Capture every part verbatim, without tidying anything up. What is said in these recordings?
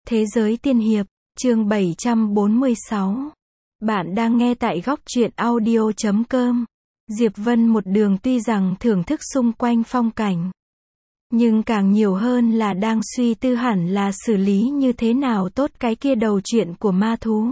Thế giới tiên hiệp, chương bảy trăm bốn mươi sáu. Bạn đang nghe tại góc truyện audio chấm com. Diệp Vân một đường tuy rằng thưởng thức xung quanh phong cảnh, nhưng càng nhiều hơn là đang suy tư hẳn là xử lý như thế nào tốt cái kia đầu chuyện của ma thú.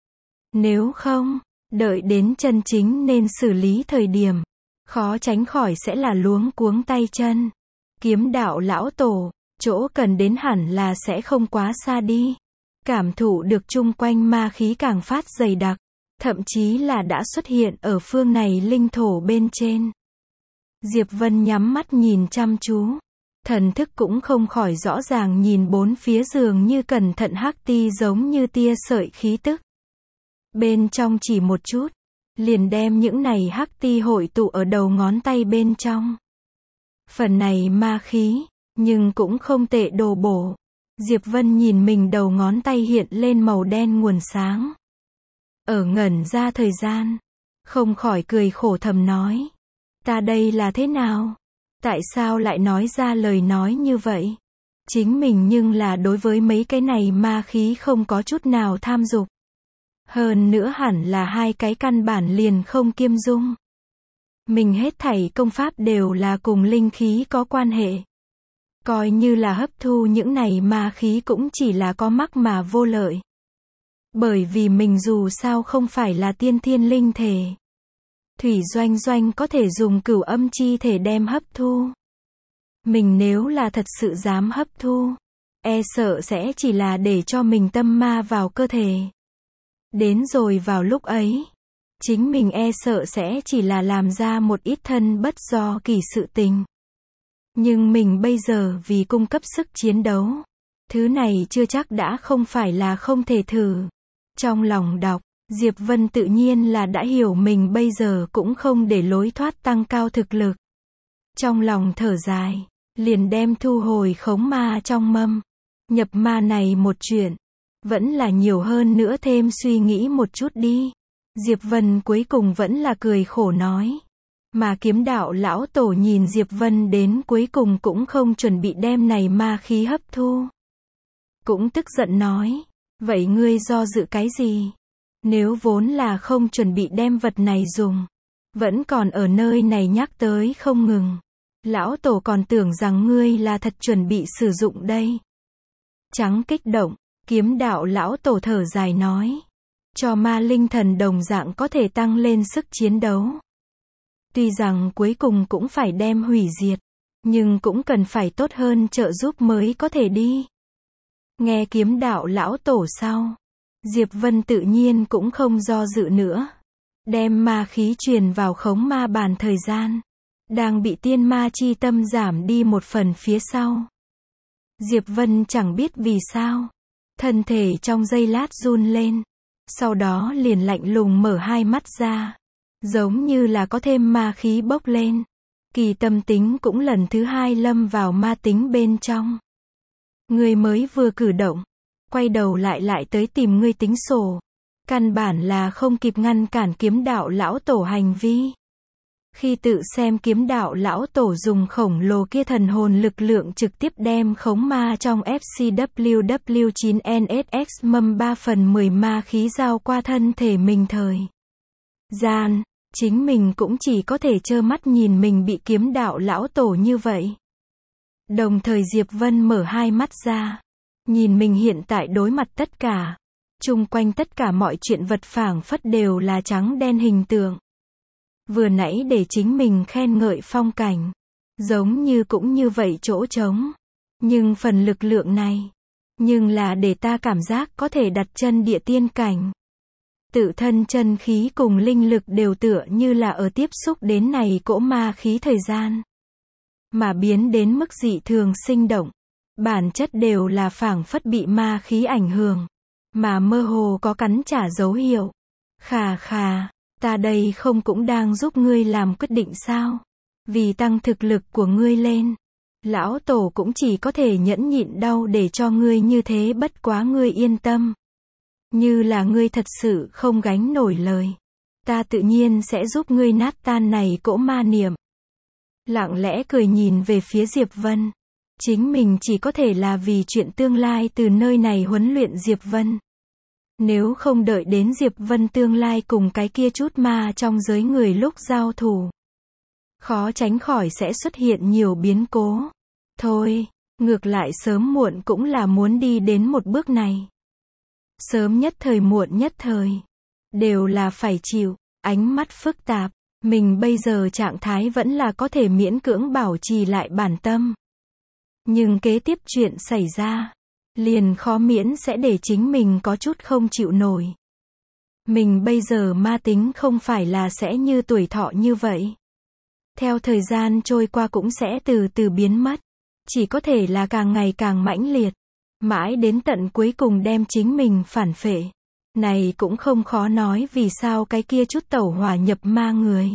Nếu không, đợi đến chân chính nên xử lý thời điểm, khó tránh khỏi sẽ là luống cuống tay chân. Kiếm đạo lão tổ, chỗ cần đến hẳn là sẽ không quá xa đi. Cảm thụ được chung quanh ma khí càng phát dày đặc, thậm chí là đã xuất hiện ở phương này linh thổ bên trên. Diệp Vân nhắm mắt nhìn chăm chú, thần thức cũng không khỏi rõ ràng nhìn bốn phía dường như cẩn thận hắc ti giống như tia sợi khí tức. Bên trong chỉ một chút, liền đem những này hắc ti hội tụ ở đầu ngón tay bên trong. Phần này ma khí, nhưng cũng không tệ đồ bổ. Diệp Vân nhìn mình đầu ngón tay hiện lên màu đen nguồn sáng. Ở ngẩn ra thời gian, không khỏi cười khổ thầm nói. Ta đây là thế nào? Tại sao lại nói ra lời nói như vậy? Chính mình nhưng là đối với mấy cái này ma khí không có chút nào tham dục. Hơn nữa hẳn là hai cái căn bản liền không kiêm dung. Mình hết thảy công pháp đều là cùng linh khí có quan hệ. Coi như là hấp thu những này ma khí cũng chỉ là có mắc mà vô lợi. Bởi vì mình dù sao không phải là tiên thiên linh thể. Thủy Doanh Doanh có thể dùng cửu âm chi thể đem hấp thu. Mình nếu là thật sự dám hấp thu, e sợ sẽ chỉ là để cho mình tâm ma vào cơ thể. Đến rồi vào lúc ấy, chính mình e sợ sẽ chỉ là làm ra một ít thân bất do kỳ sự tình. Nhưng mình bây giờ vì cung cấp sức chiến đấu, thứ này chưa chắc đã không phải là không thể thử. Trong lòng đọc, Diệp Vân tự nhiên là đã hiểu mình bây giờ cũng không để lối thoát tăng cao thực lực. Trong lòng thở dài, liền đem thu hồi khống ma trong mâm. Nhập ma này một chuyện, vẫn là nhiều hơn nữa thêm suy nghĩ một chút đi. Diệp Vân cuối cùng vẫn là cười khổ nói. Mà kiếm đạo lão tổ nhìn Diệp Vân đến cuối cùng cũng không chuẩn bị đem này ma khí hấp thu. Cũng tức giận nói, vậy ngươi do dự cái gì? Nếu vốn là không chuẩn bị đem vật này dùng, vẫn còn ở nơi này nhắc tới không ngừng. Lão tổ còn tưởng rằng ngươi là thật chuẩn bị sử dụng đây. Trắng kích động, kiếm đạo lão tổ thở dài nói. Cho ma linh thần đồng dạng có thể tăng lên sức chiến đấu. Tuy rằng cuối cùng cũng phải đem hủy diệt, nhưng cũng cần phải tốt hơn trợ giúp mới có thể đi. Nghe kiếm đạo lão tổ sau, Diệp Vân tự nhiên cũng không do dự nữa. Đem ma khí truyền vào khống ma bàn thời gian. Đang bị tiên ma chi tâm giảm đi một phần phía sau. Diệp Vân chẳng biết vì sao. Thân thể trong giây lát run lên. Sau đó liền lạnh lùng mở hai mắt ra. Giống như là có thêm ma khí bốc lên. Kỳ tâm tính cũng lần thứ hai lâm vào ma tính bên trong. Người mới vừa cử động, quay đầu lại lại tới tìm ngươi tính sổ. Căn bản là không kịp ngăn cản kiếm đạo lão tổ hành vi. Khi tự xem kiếm đạo lão tổ dùng khổng lồ kia thần hồn lực lượng trực tiếp đem khống ma trong ép xê vê vê chín en ét ích mâm ba phần mười ma khí giao qua thân thể mình thời gian, chính mình cũng chỉ có thể trơ mắt nhìn mình bị kiếm đạo lão tổ như vậy. Đồng thời Diệp Vân mở hai mắt ra, nhìn mình hiện tại đối mặt tất cả, chung quanh tất cả mọi chuyện vật phảng phất đều là trắng đen hình tượng. Vừa nãy để chính mình khen ngợi phong cảnh, giống như cũng như vậy chỗ trống. Nhưng phần lực lượng này, nhưng là để ta cảm giác có thể đặt chân địa tiên cảnh. Tự thân chân khí cùng linh lực đều tựa như là ở tiếp xúc đến này cỗ ma khí thời gian. Mà biến đến mức dị thường sinh động. Bản chất đều là phảng phất bị ma khí ảnh hưởng. Mà mơ hồ có cắn trả dấu hiệu. Khà khà, ta đây không cũng đang giúp ngươi làm quyết định sao? Vì tăng thực lực của ngươi lên. Lão tổ cũng chỉ có thể nhẫn nhịn đau để cho ngươi như thế, bất quá ngươi yên tâm. Như là ngươi thật sự không gánh nổi lời. Ta tự nhiên sẽ giúp ngươi nát tan này cỗ ma niệm. Lặng lẽ cười nhìn về phía Diệp Vân. Chính mình chỉ có thể là vì chuyện tương lai từ nơi này huấn luyện Diệp Vân. Nếu không đợi đến Diệp Vân tương lai cùng cái kia chút ma trong giới người lúc giao thủ, khó tránh khỏi sẽ xuất hiện nhiều biến cố. Thôi, ngược lại sớm muộn cũng là muốn đi đến một bước này. Sớm nhất thời muộn nhất thời, đều là phải chịu. Ánh mắt phức tạp, mình bây giờ trạng thái vẫn là có thể miễn cưỡng bảo trì lại bản tâm. Nhưng kế tiếp chuyện xảy ra, liền khó miễn sẽ để chính mình có chút không chịu nổi. Mình bây giờ ma tính không phải là sẽ như tuổi thọ như vậy. Theo thời gian trôi qua cũng sẽ từ từ biến mất. Chỉ có thể là càng ngày càng mãnh liệt. Mãi đến tận cuối cùng đem chính mình phản phệ. Này cũng không khó nói vì sao cái kia chút tẩu hỏa nhập ma người.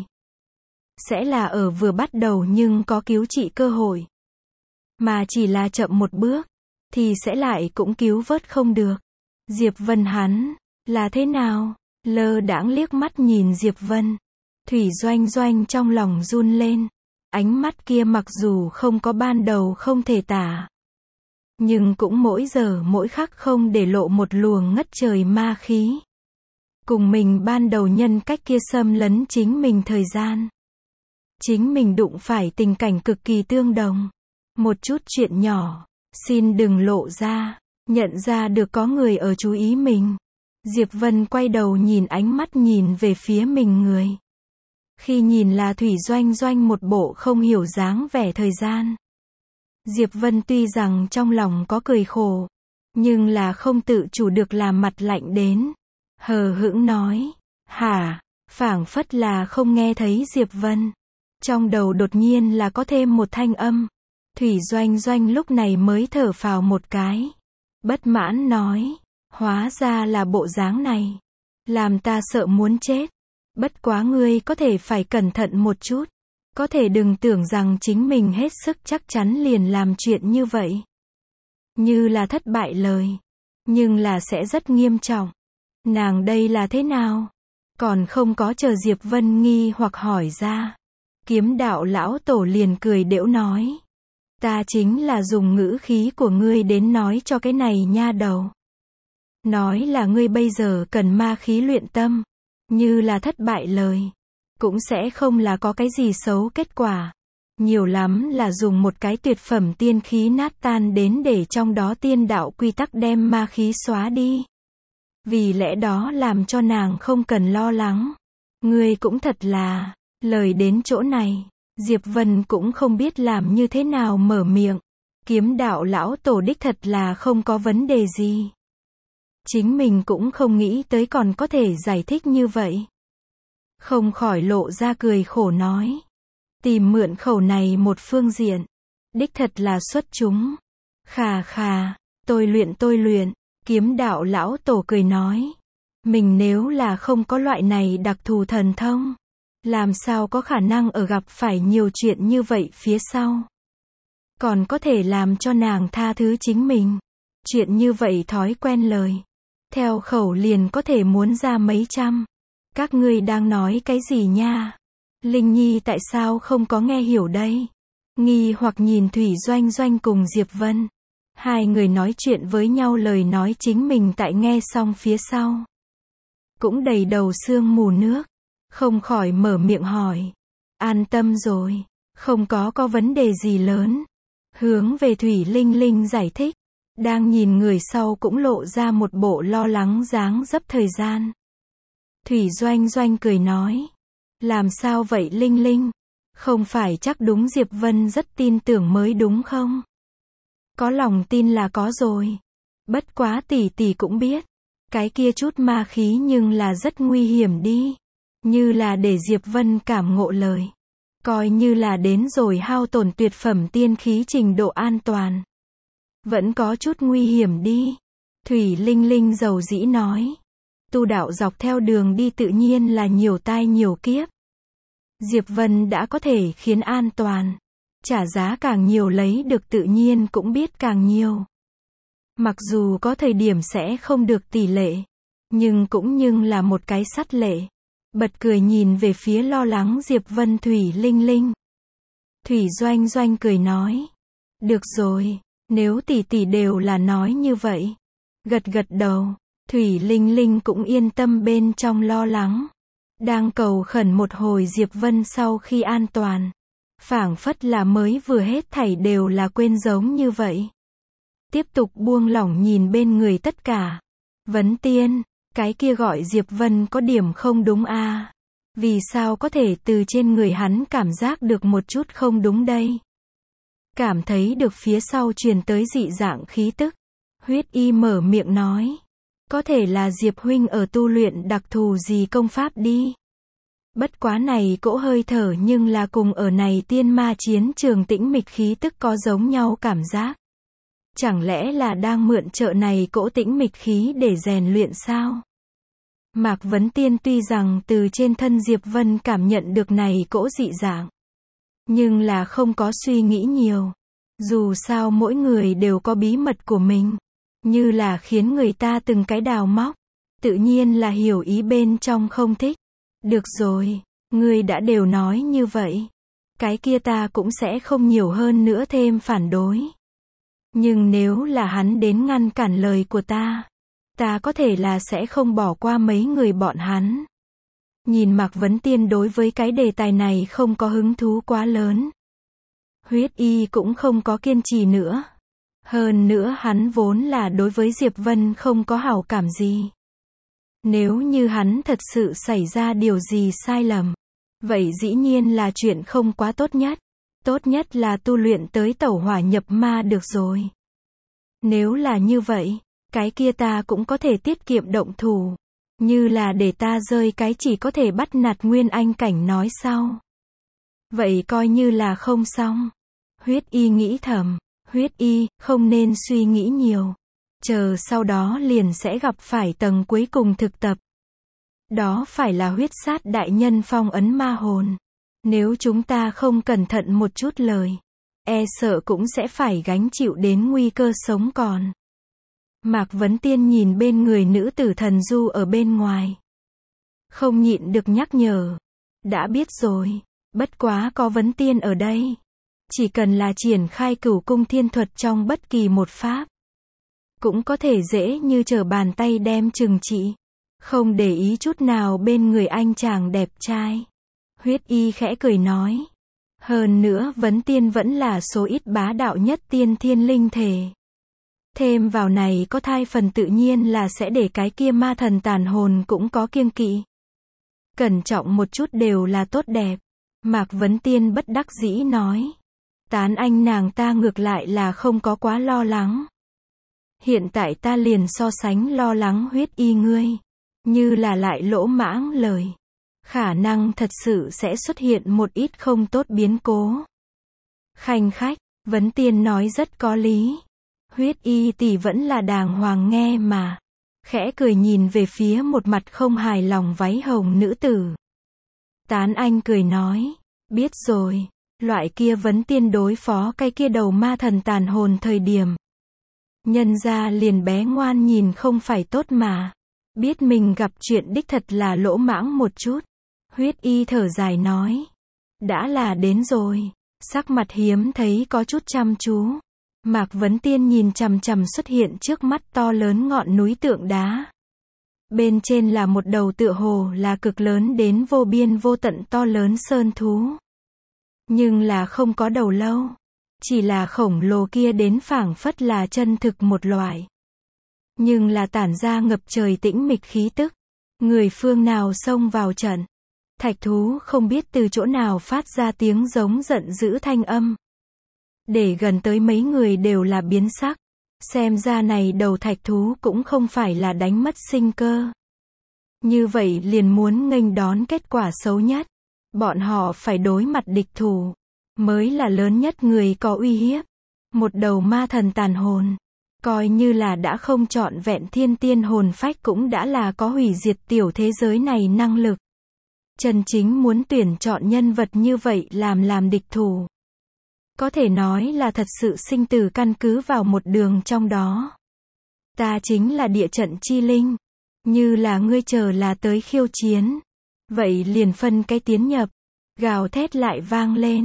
Sẽ là ở vừa bắt đầu nhưng có cứu trị cơ hội. Mà chỉ là chậm một bước, thì sẽ lại cũng cứu vớt không được. Diệp Vân hắn, là thế nào? Lơ đãng liếc mắt nhìn Diệp Vân. Thủy Doanh Doanh trong lòng run lên. Ánh mắt kia mặc dù không có ban đầu không thể tả. Nhưng cũng mỗi giờ mỗi khắc không để lộ một luồng ngất trời ma khí. Cùng mình ban đầu nhân cách kia xâm lấn chính mình thời gian. Chính mình đụng phải tình cảnh cực kỳ tương đồng. Một chút chuyện nhỏ, xin đừng lộ ra, nhận ra được có người ở chú ý mình. Diệp Vân quay đầu nhìn ánh mắt nhìn về phía mình người. Khi nhìn là Thủy Doanh Doanh một bộ không hiểu dáng vẻ thời gian. Diệp Vân tuy rằng trong lòng có cười khổ, nhưng là không tự chủ được làm mặt lạnh đến. Hờ hững nói, hả, phảng phất là không nghe thấy Diệp Vân. Trong đầu đột nhiên là có thêm một thanh âm. Thủy Doanh Doanh lúc này mới thở phào một cái. Bất mãn nói, hóa ra là bộ dáng này. Làm ta sợ muốn chết. Bất quá ngươi có thể phải cẩn thận một chút. Có thể đừng tưởng rằng chính mình hết sức chắc chắn liền làm chuyện như vậy. Như là thất bại lời. Nhưng là sẽ rất nghiêm trọng. Nàng đây là thế nào? Còn không có chờ Diệp Vân nghi hoặc hỏi ra. Kiếm đạo lão tổ liền cười đễu nói. Ta chính là dùng ngữ khí của ngươi đến nói cho cái này nha đầu. Nói là ngươi bây giờ cần ma khí luyện tâm. Như là thất bại lời. Cũng sẽ không là có cái gì xấu kết quả. Nhiều lắm là dùng một cái tuyệt phẩm tiên khí nát tan đến để trong đó tiên đạo quy tắc đem ma khí xóa đi. Vì lẽ đó làm cho nàng không cần lo lắng. Ngươi cũng thật là, lời đến chỗ này, Diệp Vân cũng không biết làm như thế nào mở miệng. Kiếm đạo lão tổ đích thật là không có vấn đề gì. Chính mình cũng không nghĩ tới còn có thể giải thích như vậy. Không khỏi lộ ra cười khổ nói. Tìm mượn khẩu này một phương diện. Đích thật là xuất chúng. Khà khà, tôi luyện tôi luyện. Kiếm đạo lão tổ cười nói. Mình nếu là không có loại này đặc thù thần thông. Làm sao có khả năng ở gặp phải nhiều chuyện như vậy phía sau. Còn có thể làm cho nàng tha thứ chính mình. Chuyện như vậy thói quen lời. Theo khẩu liền có thể muốn ra mấy trăm. Các ngươi đang nói cái gì nha? Linh Nhi tại sao không có nghe hiểu đây? Nghi hoặc nhìn Thủy Doanh Doanh cùng Diệp Vân. Hai người nói chuyện với nhau lời nói chính mình tại nghe xong phía sau. Cũng đầy đầu sương mù nước. Không khỏi mở miệng hỏi. An tâm rồi. Không có có vấn đề gì lớn. Hướng về Thủy Linh Linh giải thích. Đang nhìn người sau cũng lộ ra một bộ lo lắng dáng dấp thời gian. Thủy Doanh Doanh cười nói. Làm sao vậy Linh Linh? Không phải chắc đúng Diệp Vân rất tin tưởng mới đúng không? Có lòng tin là có rồi. Bất quá tỷ tỷ cũng biết. Cái kia chút ma khí nhưng là rất nguy hiểm đi. Như là để Diệp Vân cảm ngộ lời. Coi như là đến rồi hao tổn tuyệt phẩm tiên khí trình độ an toàn. Vẫn có chút nguy hiểm đi. Thủy Linh Linh dầu dĩ nói. Tu đạo dọc theo đường đi tự nhiên là nhiều tai nhiều kiếp. Diệp Vân đã có thể khiến an toàn. Trả giá càng nhiều lấy được tự nhiên cũng biết càng nhiều. Mặc dù có thời điểm sẽ không được tỷ lệ. Nhưng cũng nhưng là một cái sắt lệ. Bật cười nhìn về phía lo lắng Diệp Vân Thủy Linh Linh. Thủy Doanh Doanh cười nói. Được rồi, nếu tỷ tỷ đều là nói như vậy. Gật gật đầu, Thủy Linh Linh cũng yên tâm bên trong lo lắng. Đang cầu khẩn một hồi Diệp Vân sau khi an toàn. Phảng phất là mới vừa hết thảy đều là quên giống như vậy. Tiếp tục buông lỏng nhìn bên người tất cả. Vấn Tiên, cái kia gọi Diệp Vân có điểm không đúng a à? Vì sao có thể từ trên người hắn cảm giác được một chút không đúng đây? Cảm thấy được phía sau truyền tới dị dạng khí tức. Huyết Y mở miệng nói. Có thể là Diệp huynh ở tu luyện đặc thù gì công pháp đi. Bất quá này cỗ hơi thở nhưng là cùng ở này tiên ma chiến trường tĩnh mịch khí tức có giống nhau cảm giác. Chẳng lẽ là đang mượn trợ này cỗ tĩnh mịch khí để rèn luyện sao? Mạc Vấn Tiên tuy rằng từ trên thân Diệp Vân cảm nhận được này cỗ dị dạng. Nhưng là không có suy nghĩ nhiều. Dù sao mỗi người đều có bí mật của mình. Như là khiến người ta từng cái đào móc. Tự nhiên là hiểu ý bên trong không thích. Được rồi, ngươi đã đều nói như vậy. Cái kia ta cũng sẽ không nhiều hơn nữa thêm phản đối. Nhưng nếu là hắn đến ngăn cản lời của ta, ta có thể là sẽ không bỏ qua mấy người bọn hắn. Nhìn Mạc Vấn Tiên đối với cái đề tài này không có hứng thú quá lớn. Huyết Y cũng không có kiên trì nữa. Hơn nữa hắn vốn là đối với Diệp Vân không có hảo cảm gì. Nếu như hắn thật sự xảy ra điều gì sai lầm, vậy dĩ nhiên là chuyện không quá tốt nhất. Tốt nhất là tu luyện tới tẩu hỏa nhập ma được rồi. Nếu là như vậy, cái kia ta cũng có thể tiết kiệm động thủ. Như là để ta rơi cái chỉ có thể bắt nạt Nguyên Anh cảnh nói sau. Vậy coi như là không xong. Huyết Y nghĩ thầm. Huyết Y, không nên suy nghĩ nhiều. Chờ sau đó liền sẽ gặp phải tầng cuối cùng thực tập. Đó phải là huyết sát đại nhân phong ấn ma hồn. Nếu chúng ta không cẩn thận một chút lời, e sợ cũng sẽ phải gánh chịu đến nguy cơ sống còn. Mạc Vấn Tiên nhìn bên người nữ tử thần du ở bên ngoài. Không nhịn được nhắc nhở. Đã biết rồi, bất quá có Vấn Tiên ở đây. Chỉ cần là triển khai cửu cung thiên thuật trong bất kỳ một pháp. Cũng có thể dễ như trở bàn tay đem trừng trị. Không để ý chút nào bên người anh chàng đẹp trai. Huyết Y khẽ cười nói. Hơn nữa Vấn Tiên vẫn là số ít bá đạo nhất tiên thiên linh thể. Thêm vào này có thai phần tự nhiên là sẽ để cái kia ma thần tàn hồn cũng có kiêng kỵ. Cẩn trọng một chút đều là tốt đẹp. Mạc Vấn Tiên bất đắc dĩ nói. Tán anh nàng ta ngược lại là không có quá lo lắng. Hiện tại ta liền so sánh lo lắng Huyết Y ngươi. Như là lại lỗ mãng lời. Khả năng thật sự sẽ xuất hiện một ít không tốt biến cố. Khanh khách, Vấn Tiên nói rất có lý. Huyết Y tỷ vẫn là đàng hoàng nghe mà. Khẽ cười nhìn về phía một mặt không hài lòng váy hồng nữ tử. Tán Anh cười nói. Biết rồi, loại kia Vấn Tiên đối phó cái kia đầu ma thần tàn hồn thời điểm. Nhân ra liền bé ngoan nhìn không phải tốt mà. Biết mình gặp chuyện đích thật là lỗ mãng một chút. Huyết Y thở dài nói. Đã là đến rồi. Sắc mặt hiếm thấy có chút chăm chú. Mạc Vấn Tiên nhìn chằm chằm xuất hiện trước mắt to lớn ngọn núi tượng đá. Bên trên là một đầu tựa hồ là cực lớn đến vô biên vô tận to lớn sơn thú. Nhưng là không có đầu lâu. Chỉ là khổng lồ kia đến phảng phất là chân thực một loại. Nhưng là tản ra ngập trời tĩnh mịch khí tức. Người phương nào xông vào trận. Thạch thú không biết từ chỗ nào phát ra tiếng giống giận dữ thanh âm. Để gần tới mấy người đều là biến sắc. Xem ra này đầu thạch thú cũng không phải là đánh mất sinh cơ. Như vậy liền muốn nghênh đón kết quả xấu nhất. Bọn họ phải đối mặt địch thủ. Mới là lớn nhất người có uy hiếp. Một đầu ma thần tàn hồn. Coi như là đã không trọn vẹn thiên tiên hồn phách cũng đã là có hủy diệt tiểu thế giới này năng lực. Chân chính muốn tuyển chọn nhân vật như vậy làm làm địch thủ. Có thể nói là thật sự sinh tử căn cứ vào một đường trong đó. Ta chính là địa trận chi linh. Như là ngươi chờ là tới khiêu chiến. Vậy liền phân cái tiến nhập. Gào thét lại vang lên.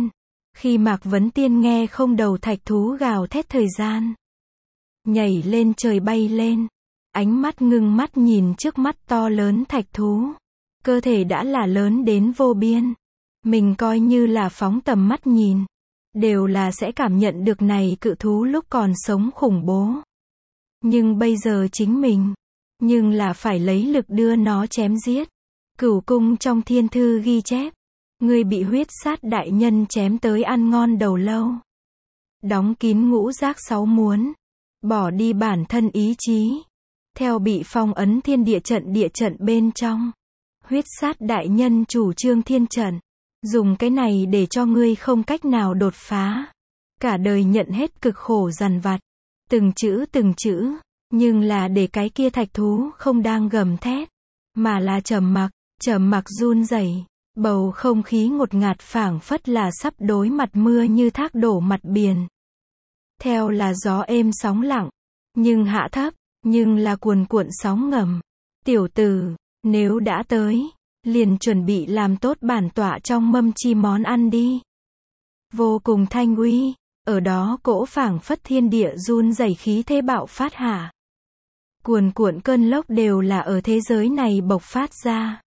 Khi Mạc Vấn Tiên nghe không đầu thạch thú gào thét thời gian nhảy lên trời bay lên, ánh mắt ngưng mắt nhìn trước mắt to lớn thạch thú. Cơ thể đã là lớn đến vô biên. Mình coi như là phóng tầm mắt nhìn, đều là sẽ cảm nhận được này cự thú lúc còn sống khủng bố. Nhưng bây giờ chính mình, nhưng là phải lấy lực đưa nó chém giết. Cửu cung trong thiên thư ghi chép, ngươi bị huyết sát đại nhân chém tới ăn ngon đầu lâu. Đóng kín ngũ giác sáu muốn, bỏ đi bản thân ý chí. Theo bị phong ấn thiên địa trận địa trận bên trong. Huyết sát đại nhân chủ trương thiên trận. Dùng cái này để cho ngươi không cách nào đột phá. Cả đời nhận hết cực khổ dằn vặt. Từng chữ từng chữ. Nhưng là để cái kia thạch thú không đang gầm thét. Mà là trầm mặc, trầm mặc run rẩy. Bầu không khí ngột ngạt phảng phất là sắp đối mặt mưa như thác đổ mặt biển. Theo là gió êm sóng lặng. Nhưng hạ thấp, nhưng là cuồn cuộn sóng ngầm. Tiểu tử, nếu đã tới, liền chuẩn bị làm tốt bản tọa trong mâm chi món ăn đi. Vô cùng thanh uy, ở đó cỗ phảng phất thiên địa run rẩy khí thế bạo phát hạ. Cuồn cuộn cơn lốc đều là ở thế giới này bộc phát ra.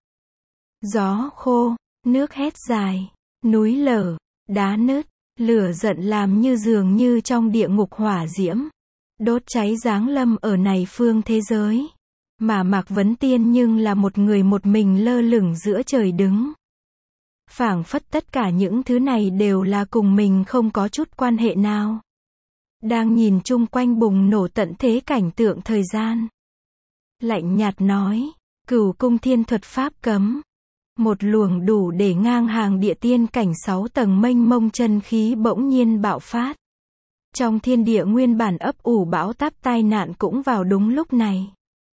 Gió khô, nước hét dài, núi lở, đá nứt, lửa giận làm như dường như trong địa ngục hỏa diễm. Đốt cháy giáng lâm ở này phương thế giới. Mà Mạc Vấn Tiên nhưng là một người một mình lơ lửng giữa trời đứng. Phảng phất tất cả những thứ này đều là cùng mình không có chút quan hệ nào. Đang nhìn chung quanh bùng nổ tận thế cảnh tượng thời gian. Lạnh nhạt nói, Cửu cung thiên thuật pháp cấm. Một luồng đủ để ngang hàng địa tiên cảnh sáu tầng mênh mông chân khí bỗng nhiên bạo phát. Trong thiên địa nguyên bản ấp ủ bão táp tai nạn cũng vào đúng lúc này.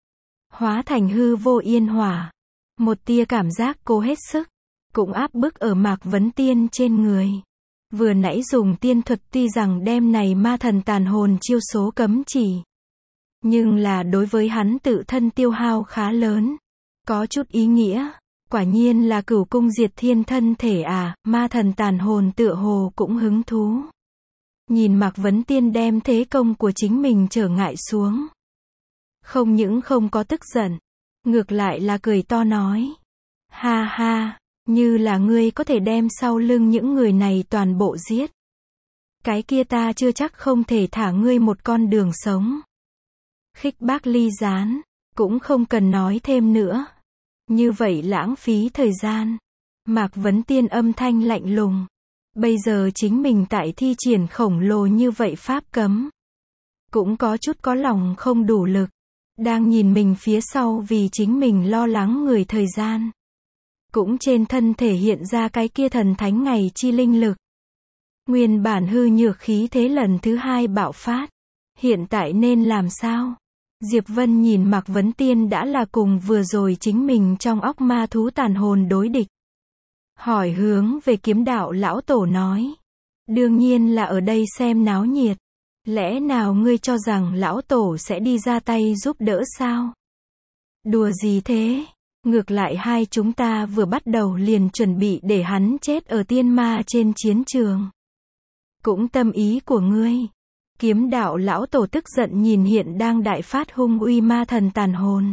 Hóa thành hư vô yên hỏa. Một tia cảm giác cố hết sức. Cũng áp bức ở Mạc Vấn Tiên trên người. Vừa nãy dùng tiên thuật tuy rằng đem này ma thần tàn hồn chiêu số cấm chỉ. Nhưng là đối với hắn tự thân tiêu hao khá lớn. Có chút ý nghĩa. Quả nhiên là cửu cung diệt thiên thân thể à, ma thần tàn hồn tựa hồ cũng hứng thú. Nhìn Mạc Vấn Tiên đem thế công của chính mình trở ngại xuống. Không những không có tức giận, ngược lại là cười to nói. Ha ha, như là ngươi có thể đem sau lưng những người này toàn bộ giết. Cái kia ta chưa chắc không thể thả ngươi một con đường sống. Khích bác ly gián, cũng không cần nói thêm nữa. Như vậy lãng phí thời gian. Mạc Vấn Tiên âm thanh lạnh lùng. Bây giờ chính mình tại thi triển khổng lồ như vậy pháp cấm. Cũng có chút có lòng không đủ lực. Đang nhìn mình phía sau vì chính mình lo lắng người thời gian. Cũng trên thân thể hiện ra cái kia thần thánh ngày chi linh lực. Nguyên bản hư nhược khí thế lần thứ hai bạo phát. Hiện tại nên làm sao? Diệp Vân nhìn Mạc Vấn Tiên đã là cùng vừa rồi chính mình trong óc ma thú tàn hồn đối địch. Hỏi hướng về kiếm đạo lão tổ nói. Đương nhiên là ở đây xem náo nhiệt. Lẽ nào ngươi cho rằng lão tổ sẽ đi ra tay giúp đỡ sao? Đùa gì thế? Ngược lại hai chúng ta vừa bắt đầu liền chuẩn bị để hắn chết ở tiên ma trên chiến trường. Cũng tâm ý của ngươi. Kiếm đạo lão tổ tức giận nhìn hiện đang đại phát hung uy ma thần tàn hồn.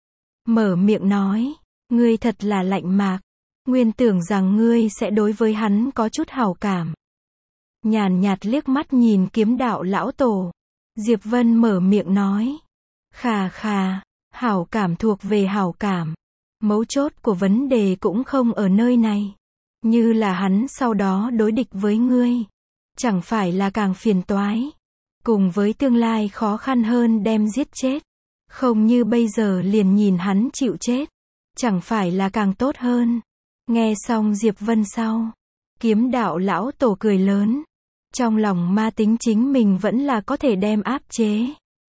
Mở miệng nói, ngươi thật là lạnh mạc. Nguyên tưởng rằng ngươi sẽ đối với hắn có chút hảo cảm. Nhàn nhạt liếc mắt nhìn kiếm đạo lão tổ. Diệp Vân mở miệng nói. Khà khà, hảo cảm thuộc về hảo cảm. Mấu chốt của vấn đề cũng không ở nơi này. Như là hắn sau đó đối địch với ngươi. Chẳng phải là càng phiền toái. Cùng với tương lai khó khăn hơn đem giết chết. Không như bây giờ liền nhìn hắn chịu chết. Chẳng phải là càng tốt hơn. Nghe xong Diệp Vân sau. Kiếm đạo lão tổ cười lớn. Trong lòng ma tính chính mình vẫn là có thể đem áp chế.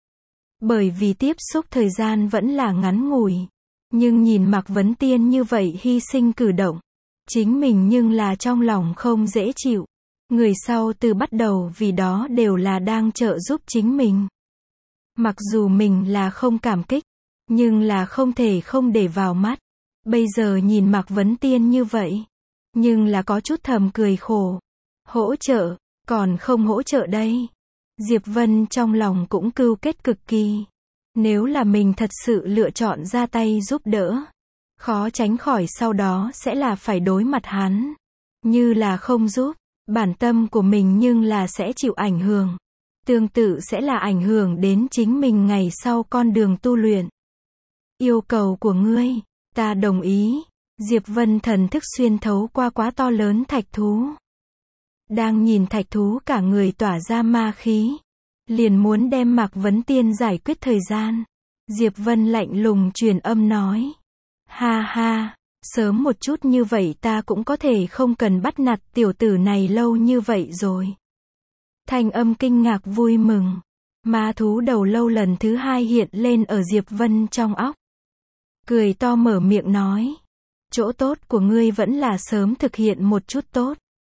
Bởi vì tiếp xúc thời gian vẫn là ngắn ngủi. Nhưng nhìn Mạc Vấn Tiên như vậy hy sinh cử động. Chính mình nhưng là trong lòng không dễ chịu. Người sau từ bắt đầu vì đó đều là đang trợ giúp chính mình. Mặc dù mình là không cảm kích. Nhưng là không thể không để vào mắt. Bây giờ nhìn Mạc Vấn Tiên như vậy. Nhưng là có chút thầm cười khổ. Hỗ trợ, còn không hỗ trợ đây. Diệp Vân trong lòng cũng cưu kết cực kỳ. Nếu là mình thật sự lựa chọn ra tay giúp đỡ, khó tránh khỏi sau đó sẽ là phải đối mặt hắn. Như là không giúp, bản tâm của mình nhưng là sẽ chịu ảnh hưởng. Tương tự sẽ là ảnh hưởng đến chính mình ngày sau con đường tu luyện. Yêu cầu của ngươi, ta đồng ý. Diệp Vân thần thức xuyên thấu qua quá to lớn thạch thú. Đang nhìn thạch thú cả người tỏa ra ma khí. Liền muốn đem Mạc Vấn Tiên giải quyết thời gian. Diệp Vân lạnh lùng truyền âm nói. Ha ha, sớm một chút như vậy ta cũng có thể không cần bắt nạt tiểu tử này lâu như vậy rồi. Thanh âm kinh ngạc vui mừng. Ma thú đầu lâu lần thứ hai hiện lên ở Diệp Vân trong óc. Cười to mở miệng nói. Chỗ tốt của ngươi vẫn là sớm thực hiện một chút tốt.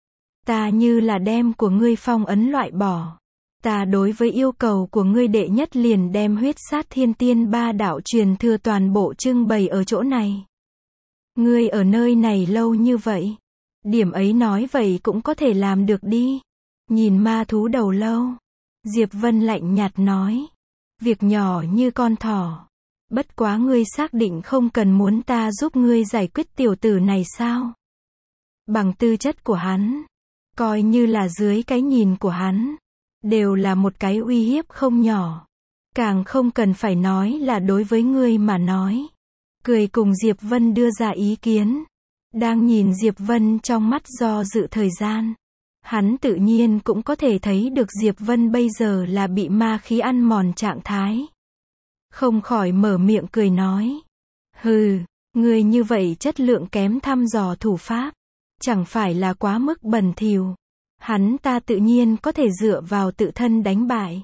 Ta như là đem của ngươi phong ấn loại bỏ. Ta đối với yêu cầu của ngươi đệ nhất liền đem huyết sát thiên tiên ba đạo truyền thừa toàn bộ trưng bày ở chỗ này. Ngươi ở nơi này lâu như vậy. Điểm ấy nói vậy cũng có thể làm được đi. Nhìn ma thú đầu lâu. Diệp Vân lạnh nhạt nói. Việc nhỏ như con thỏ. Bất quá ngươi xác định không cần muốn ta giúp ngươi giải quyết tiểu tử này sao? Bằng tư chất của hắn. Coi như là dưới cái nhìn của hắn. Đều là một cái uy hiếp không nhỏ. Càng không cần phải nói là đối với ngươi mà nói. Cười cùng Diệp Vân đưa ra ý kiến. Đang nhìn Diệp Vân trong mắt do dự thời gian. Hắn tự nhiên cũng có thể thấy được Diệp Vân bây giờ là bị ma khí ăn mòn trạng thái. Không khỏi mở miệng cười nói. Hừ, ngươi như vậy chất lượng kém thăm dò thủ pháp. Chẳng phải là quá mức bẩn thỉu. Hắn ta tự nhiên có thể dựa vào tự thân đánh bại.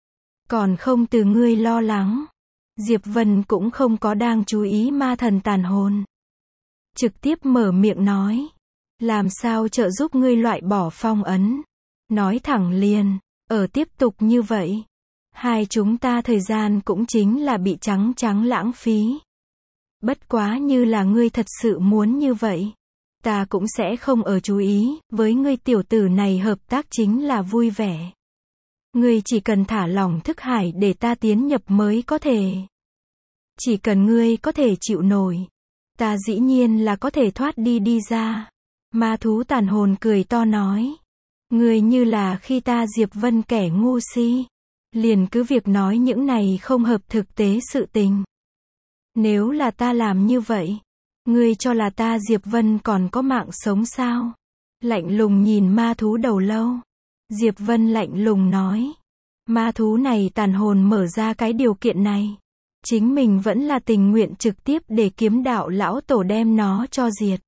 Còn không từ ngươi lo lắng. Diệp Vân cũng không có đang chú ý ma thần tàn hồn. Trực tiếp mở miệng nói. Làm sao trợ giúp ngươi loại bỏ phong ấn. Nói thẳng liền. Ở tiếp tục như vậy. Hai chúng ta thời gian cũng chính là bị trắng trắng lãng phí. Bất quá như là ngươi thật sự muốn như vậy. Ta cũng sẽ không ở chú ý, với ngươi tiểu tử này hợp tác chính là vui vẻ. Ngươi chỉ cần thả lỏng thức hải để ta tiến nhập mới có thể. Chỉ cần ngươi có thể chịu nổi. Ta dĩ nhiên là có thể thoát đi đi ra. Ma thú tàn hồn cười to nói. Ngươi như là khi ta Diệp Vân kẻ ngu si. Liền cứ việc nói những này không hợp thực tế sự tình. Nếu là ta làm như vậy. Ngươi cho là ta Diệp Vân còn có mạng sống sao? Lạnh lùng nhìn ma thú đầu lâu. Diệp Vân lạnh lùng nói. Ma thú này tàn hồn mở ra cái điều kiện này. Chính mình vẫn là tình nguyện trực tiếp để kiếm đạo lão tổ đem nó cho diệt.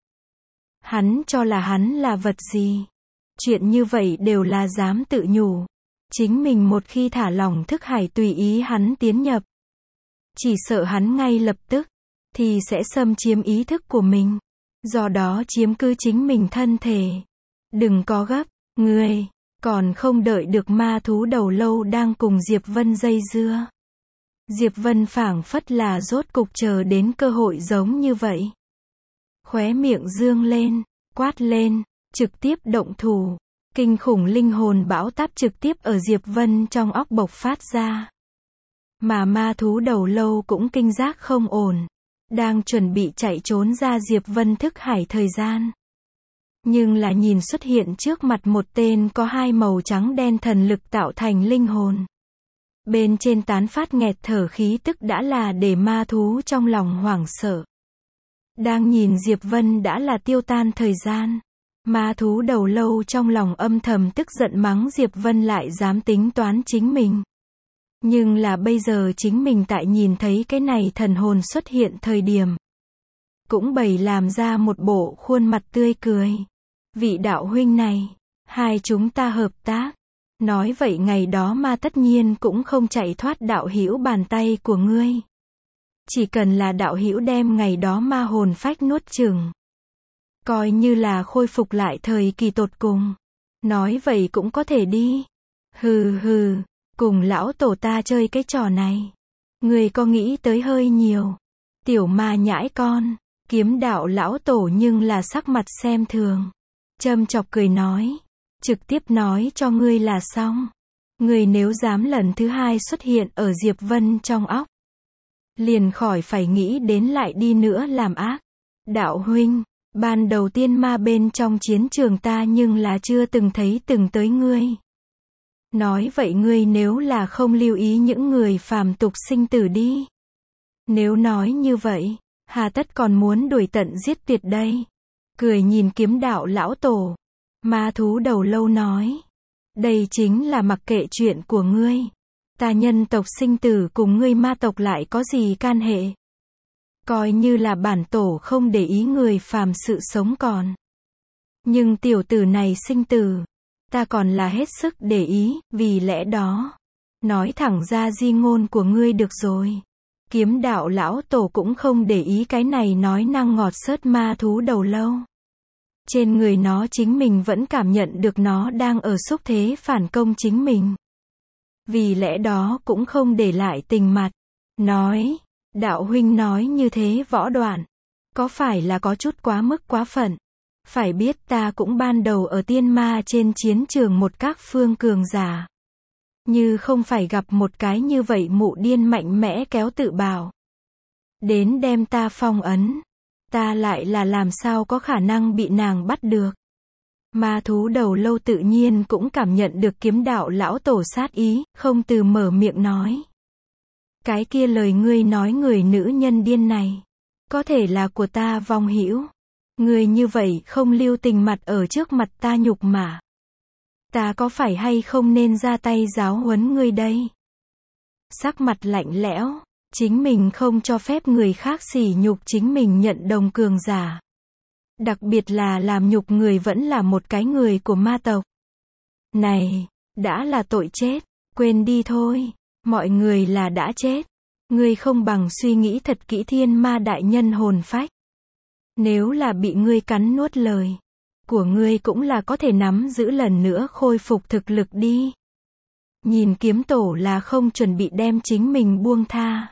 Hắn cho là hắn là vật gì? Chuyện như vậy đều là dám tự nhủ. Chính mình một khi thả lỏng thức hải tùy ý hắn tiến nhập. Chỉ sợ hắn ngay lập tức. Thì sẽ xâm chiếm ý thức của mình. Do đó chiếm cứ chính mình thân thể. Đừng có gấp, ngươi, còn không đợi được ma thú đầu lâu đang cùng Diệp Vân dây dưa. Diệp Vân phảng phất là rốt cục chờ đến cơ hội giống như vậy. Khóe miệng dương lên, quát lên, trực tiếp động thủ. Kinh khủng linh hồn bão táp trực tiếp ở Diệp Vân trong óc bộc phát ra. Mà ma thú đầu lâu cũng kinh giác không ổn. Đang chuẩn bị chạy trốn ra Diệp Vân thức hải thời gian. Nhưng là nhìn xuất hiện trước mặt một tên có hai màu trắng đen thần lực tạo thành linh hồn. Bên trên tán phát nghẹt thở khí tức đã là để ma thú trong lòng hoảng sợ. Đang nhìn Diệp Vân đã là tiêu tan thời gian. Ma thú đầu lâu trong lòng âm thầm tức giận mắng Diệp Vân lại dám tính toán chính mình. Nhưng là bây giờ chính mình tại nhìn thấy cái này thần hồn xuất hiện thời điểm. Cũng bày làm ra một bộ khuôn mặt tươi cười. Vị đạo huynh này, hai chúng ta hợp tác. Nói vậy ngày đó ma tất nhiên cũng không chạy thoát đạo hữu bàn tay của ngươi. Chỉ cần là đạo hữu đem ngày đó ma hồn phách nuốt chửng. Coi như là khôi phục lại thời kỳ tột cùng. Nói vậy cũng có thể đi. Hừ hừ. Cùng lão tổ ta chơi cái trò này. Người có nghĩ tới hơi nhiều. Tiểu ma nhãi con. Kiếm đạo lão tổ nhưng là sắc mặt xem thường. Châm chọc cười nói. trực tiếp nói cho ngươi là xong. Ngươi nếu dám lần thứ hai xuất hiện ở Diệp Vân trong óc, liền khỏi phải nghĩ đến lại đi nữa làm ác. Đạo huynh, ban đầu tiên ma bên trong chiến trường ta nhưng là chưa từng thấy từng tới ngươi. Nói vậy ngươi nếu là không lưu ý những người phàm tục sinh tử đi. Nếu nói như vậy, hà tất còn muốn đuổi tận giết tuyệt đây. Cười nhìn kiếm đạo lão tổ. Ma thú đầu lâu nói. Đây chính là mặc kệ chuyện của ngươi. Ta nhân tộc sinh tử cùng ngươi ma tộc lại có gì can hệ. Coi như là bản tổ không để ý người phàm sự sống còn. Nhưng tiểu tử này sinh tử, ta còn là hết sức để ý, vì lẽ đó. Nói thẳng ra di ngôn của ngươi được rồi. Kiếm đạo lão tổ cũng không để ý cái này nói năng ngọt xớt ma thú đầu lâu. Trên người nó chính mình vẫn cảm nhận được nó đang ở xúc thế phản công chính mình. Vì lẽ đó cũng không để lại tình mặt. Nói, đạo huynh nói như thế võ đoạn. Có phải là có chút quá mức quá phận? Phải biết ta cũng ban đầu ở tiên ma trên chiến trường một các phương cường giả. Như không phải gặp một cái như vậy mụ điên mạnh mẽ kéo tự bảo. Đến đem ta phong ấn. Ta lại là làm sao có khả năng bị nàng bắt được. Ma thú đầu lâu tự nhiên cũng cảm nhận được kiếm đạo lão tổ sát ý, không từ mở miệng nói. Cái kia lời ngươi nói người nữ nhân điên này. Có thể là của ta vong hữu. Ngươi như vậy không lưu tình mặt ở trước mặt ta nhục mà. Ta có phải hay không nên ra tay giáo huấn ngươi đây? Sắc mặt lạnh lẽo, chính mình không cho phép người khác sỉ nhục chính mình nhận đồng cường giả. Đặc biệt là làm nhục người vẫn là một cái người của ma tộc. Này, đã là tội chết, quên đi thôi, mọi người là đã chết. Ngươi không bằng suy nghĩ thật kỹ thiên ma đại nhân hồn phách. Nếu là bị ngươi cắn nuốt lời của ngươi cũng là có thể nắm giữ lần nữa khôi phục thực lực đi. Nhìn kiếm tổ là không chuẩn bị đem chính mình buông tha.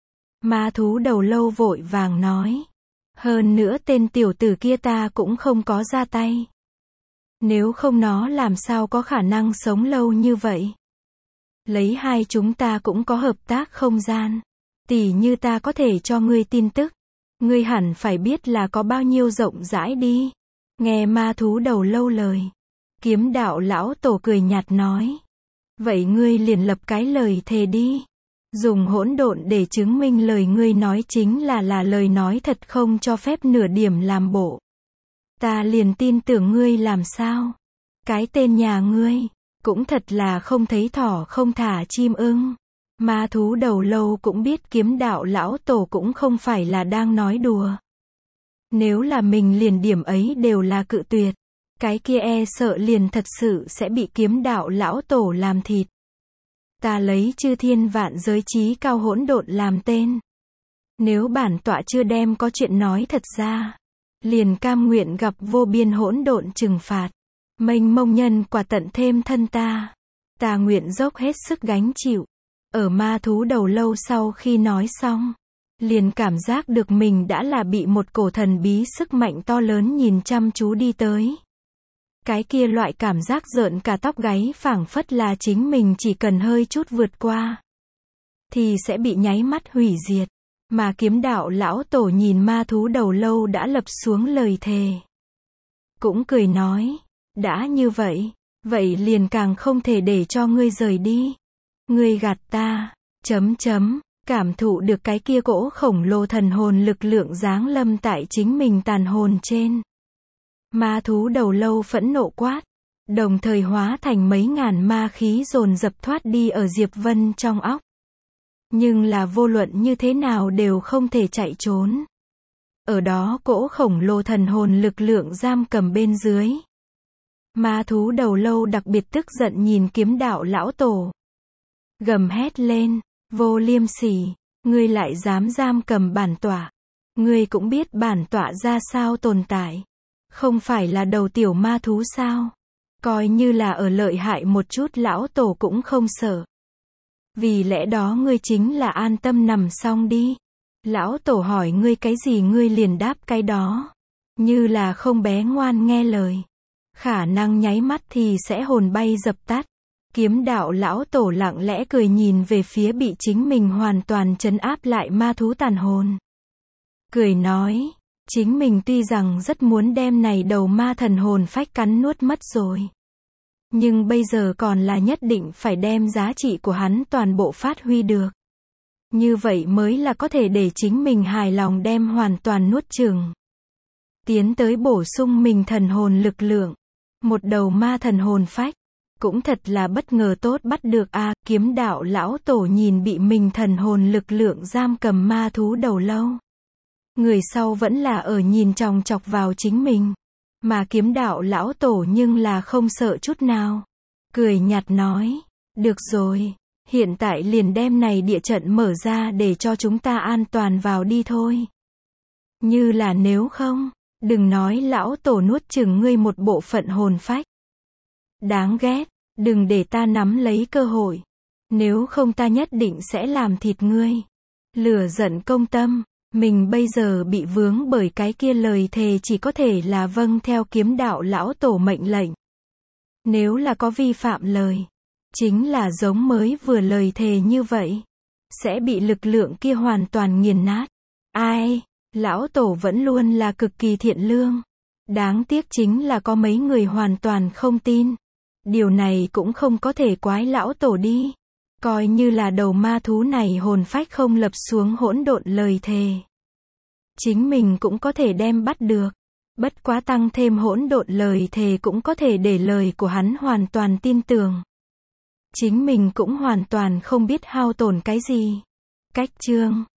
Ma thú đầu lâu vội vàng nói. Hơn nữa tên tiểu tử kia ta cũng không có ra tay. Nếu không nó làm sao có khả năng sống lâu như vậy. Lấy hai chúng ta cũng có hợp tác không gian. Tỉ như ta có thể cho ngươi tin tức. Ngươi hẳn phải biết là có bao nhiêu rộng rãi đi. Nghe ma thú đầu lâu lời. Kiếm đạo lão tổ cười nhạt nói. Vậy ngươi liền lập cái lời thề đi. Dùng hỗn độn để chứng minh lời ngươi nói chính là là lời nói thật không cho phép nửa điểm làm bộ. Ta liền tin tưởng ngươi làm sao. Cái tên nhà ngươi, cũng thật là không thấy thỏ không thả chim ưng. Ma thú đầu lâu cũng biết kiếm đạo lão tổ cũng không phải là đang nói đùa. Nếu là mình liền điểm ấy đều là cự tuyệt. Cái kia e sợ liền thật sự sẽ bị kiếm đạo lão tổ làm thịt. Ta lấy chư thiên vạn giới trí cao hỗn độn làm tên. Nếu bản tọa chưa đem có chuyện nói thật ra, liền cam nguyện gặp vô biên hỗn độn trừng phạt. Mênh mông nhân quả tận thêm thân ta. Ta nguyện dốc hết sức gánh chịu. Ở ma thú đầu lâu sau khi nói xong, liền cảm giác được mình đã là bị một cổ thần bí sức mạnh to lớn nhìn chăm chú đi tới. Cái kia loại cảm giác rợn cả tóc gáy phảng phất là chính mình chỉ cần hơi chút vượt qua, thì sẽ bị nháy mắt hủy diệt. Mà kiếm đạo lão tổ nhìn ma thú đầu lâu đã lập xuống lời thề. Cũng cười nói, đã như vậy, vậy liền càng không thể để cho ngươi rời đi. Ngươi gạt ta, chấm chấm, cảm thụ được cái kia cỗ khổng lồ thần hồn lực lượng giáng lâm tại chính mình tàn hồn trên. Ma thú đầu lâu phẫn nộ quát, đồng thời hóa thành mấy ngàn ma khí dồn dập thoát đi ở Diệp Vân trong óc. Nhưng là vô luận như thế nào đều không thể chạy trốn. Ở đó cỗ khổng lồ thần hồn lực lượng giam cầm bên dưới. Ma thú đầu lâu đặc biệt tức giận nhìn kiếm đạo lão tổ. Gầm hét lên, vô liêm sỉ, ngươi lại dám giam cầm bản tọa. Ngươi cũng biết bản tọa ra sao tồn tại. Không phải là đầu tiểu ma thú sao? Coi như là ở lợi hại một chút lão tổ cũng không sợ. Vì lẽ đó ngươi chính là an tâm nằm xong đi. Lão tổ hỏi ngươi cái gì ngươi liền đáp cái đó. Như là không bé ngoan nghe lời. khả năng nháy mắt thì sẽ hồn bay dập tắt. Kiếm đạo lão tổ lặng lẽ cười nhìn về phía bị chính mình hoàn toàn trấn áp lại ma thú tàn hồn. Cười nói, chính mình tuy rằng rất muốn đem này đầu ma thần hồn phách cắn nuốt mất rồi. Nhưng bây giờ còn là nhất định phải đem giá trị của hắn toàn bộ phát huy được. Như vậy mới là có thể để chính mình hài lòng đem hoàn toàn nuốt chửng. Tiến tới bổ sung mình thần hồn lực lượng. Một đầu ma thần hồn phách. Cũng thật là bất ngờ tốt bắt được a. Kiếm đạo lão tổ nhìn bị mình thần hồn lực lượng giam cầm ma thú đầu lâu. Người sau vẫn là ở nhìn chòng chọc vào chính mình. Mà kiếm đạo lão tổ nhưng là không sợ chút nào. Cười nhạt nói, được rồi, hiện tại liền đem này địa trận mở ra để cho chúng ta an toàn vào đi thôi. Như là nếu không, đừng nói lão tổ nuốt chửng ngươi một bộ phận hồn phách. Đáng ghét, đừng để ta nắm lấy cơ hội. Nếu không ta nhất định sẽ làm thịt ngươi. Lửa giận công tâm, mình bây giờ bị vướng bởi cái kia lời thề chỉ có thể là vâng theo kiếm đạo lão tổ mệnh lệnh. Nếu là có vi phạm lời, chính là giống mới vừa lời thề như vậy, sẽ bị lực lượng kia hoàn toàn nghiền nát. Ai, lão tổ vẫn luôn là cực kỳ thiện lương. Đáng tiếc chính là có mấy người hoàn toàn không tin. Điều này cũng không có thể quái lão tổ đi. Coi như là đầu ma thú này hồn phách không lập xuống hỗn độn lời thề. Chính mình cũng có thể đem bắt được. Bất quá tăng thêm hỗn độn lời thề cũng có thể để lời của hắn hoàn toàn tin tưởng. Chính mình cũng hoàn toàn không biết hao tổn cái gì. Cách chương